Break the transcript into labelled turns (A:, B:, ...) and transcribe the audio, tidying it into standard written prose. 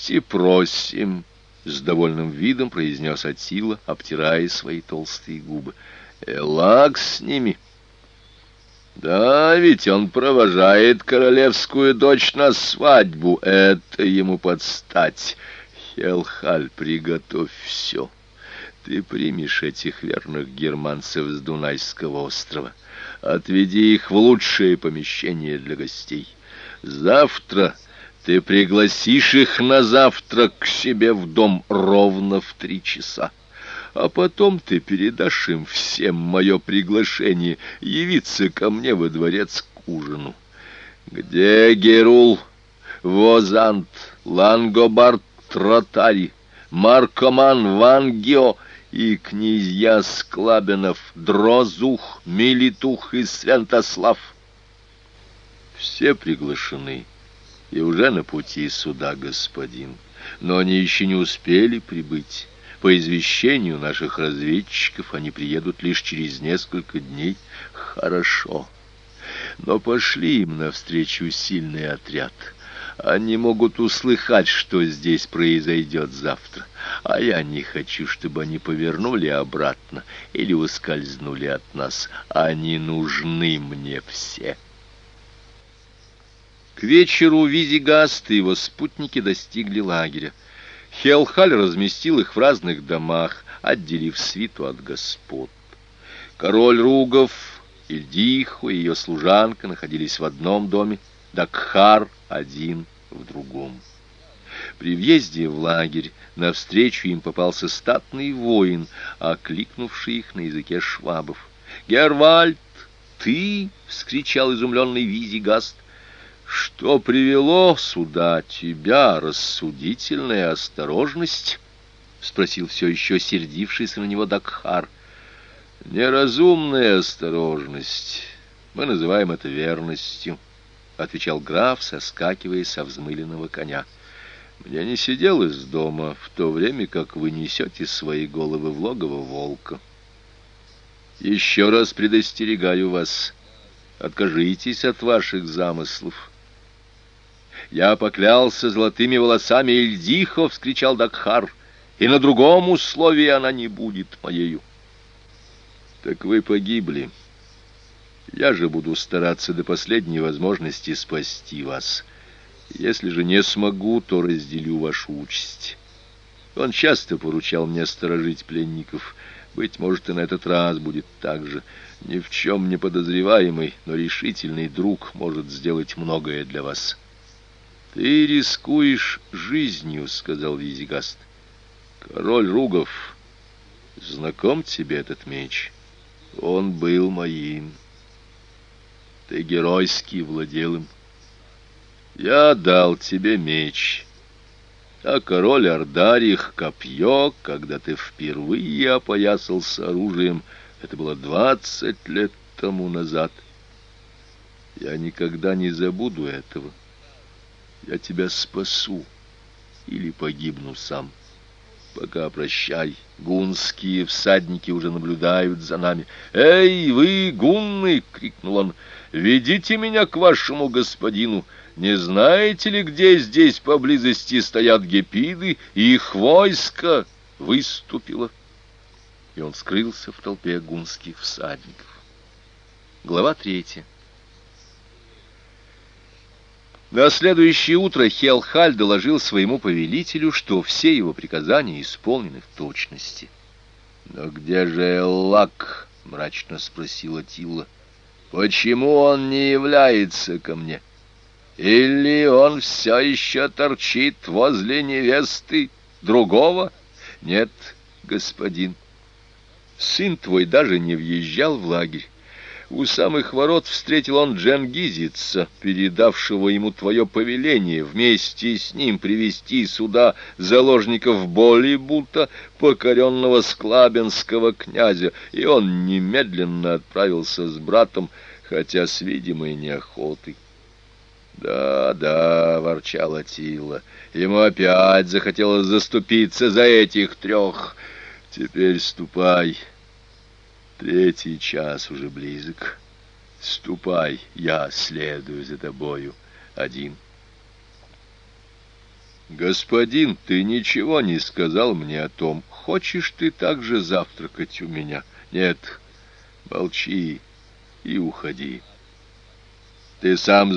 A: «Милости просим», — с довольным видом произнес Аттила, обтирая свои толстые губы. «Элак с ними». «Да, ведь он провожает королевскую дочь на свадьбу. Это ему подстать. Хелхаль, приготовь все. Ты примешь этих верных германцев с Дунайского острова. Отведи их в лучшее помещение для гостей. Завтра ты пригласишь их на завтрак к себе в дом ровно в 3 часа. А потом ты передашь им всем мое приглашение явиться ко мне во дворец к ужину. Где Герул, Возант, Лангобард, Тротари, Маркоман, Вангио и князья Склабинов, Дрозух, Милитух и Святослав? Все приглашены и уже на пути сюда, господин, но они еще не успели прибыть. По извещению наших разведчиков они приедут лишь через несколько дней. Хорошо, но пошли им навстречу сильный отряд. Они могут услыхать, что здесь произойдет завтра, а я не хочу, чтобы они повернули обратно или ускользнули от нас. Они нужны мне все. К вечеру Визигаст и его спутники достигли лагеря. Хелхаль разместил их в разных домах, отделив свиту от господ. Король Ругов, Ильдиху и ее служанка находились в одном доме, Дакхар один в другом. При въезде в лагерь навстречу им попался статный воин, окликнувший их на языке швабов. «Гервальд, ты?» — вскричал изумленный Визигаст. «Что привело сюда тебя, рассудительная осторожность?» — спросил все еще сердившийся на него Дакхар. «Неразумная осторожность. Мы называем это верностью», — отвечал граф, соскакивая со взмыленного коня. «Мне не сиделось дома, в то время как вы несете свои головы в логово волка. Еще раз предостерегаю вас, откажитесь от ваших замыслов». «Я поклялся золотыми волосами Ильдихо!» — вскричал Дакхар. «И на другом условии она не будет моею». «Так вы погибли. Я же буду стараться до последней возможности спасти вас. Если же не смогу, то разделю вашу участь. Он часто поручал мне сторожить пленников. Быть может, и на этот раз будет так же. Ни в чем не подозреваемый, но решительный друг может сделать многое для вас». «Ты рискуешь жизнью», — сказал Визигаст. «Король Ругов, знаком тебе этот меч? Он был моим. Ты геройски владел им. Я дал тебе меч, а король Ардарих — копье, когда ты впервые опоясался оружием. Это было 20 лет тому назад. Я никогда не забуду этого. Я тебя спасу или погибну сам. Пока прощай. Гунские всадники уже наблюдают за нами». «Эй, вы, гунны!» — крикнул он. «Ведите меня к вашему господину. Не знаете ли, где здесь поблизости стоят гепиды, и их войско выступило?» И он скрылся в толпе гунских всадников. Глава 3. На следующее утро Хелхаль доложил своему повелителю, что все его приказания исполнены в точности. «Но где же Эллак?» — мрачно спросила Аттила. «Почему он не является ко мне? Или он все еще торчит возле невесты другого?» «Нет, господин, сын твой даже не въезжал в лагерь. У самых ворот встретил он Дженгизица, передавшего ему твое повеление вместе с ним привести сюда заложников Болибута, покоренного склабинского князя, и он немедленно отправился с братом, хотя с видимой неохотой. «Да, да», — ворчал Аттила, — «ему опять захотелось заступиться за этих 3. Теперь ступай». 3 час уже близок. Ступай, я следую за тобою один». Господин, ты ничего не сказал мне о том, хочешь ты также завтракать у меня? Нет, молчи и уходи. Ты сам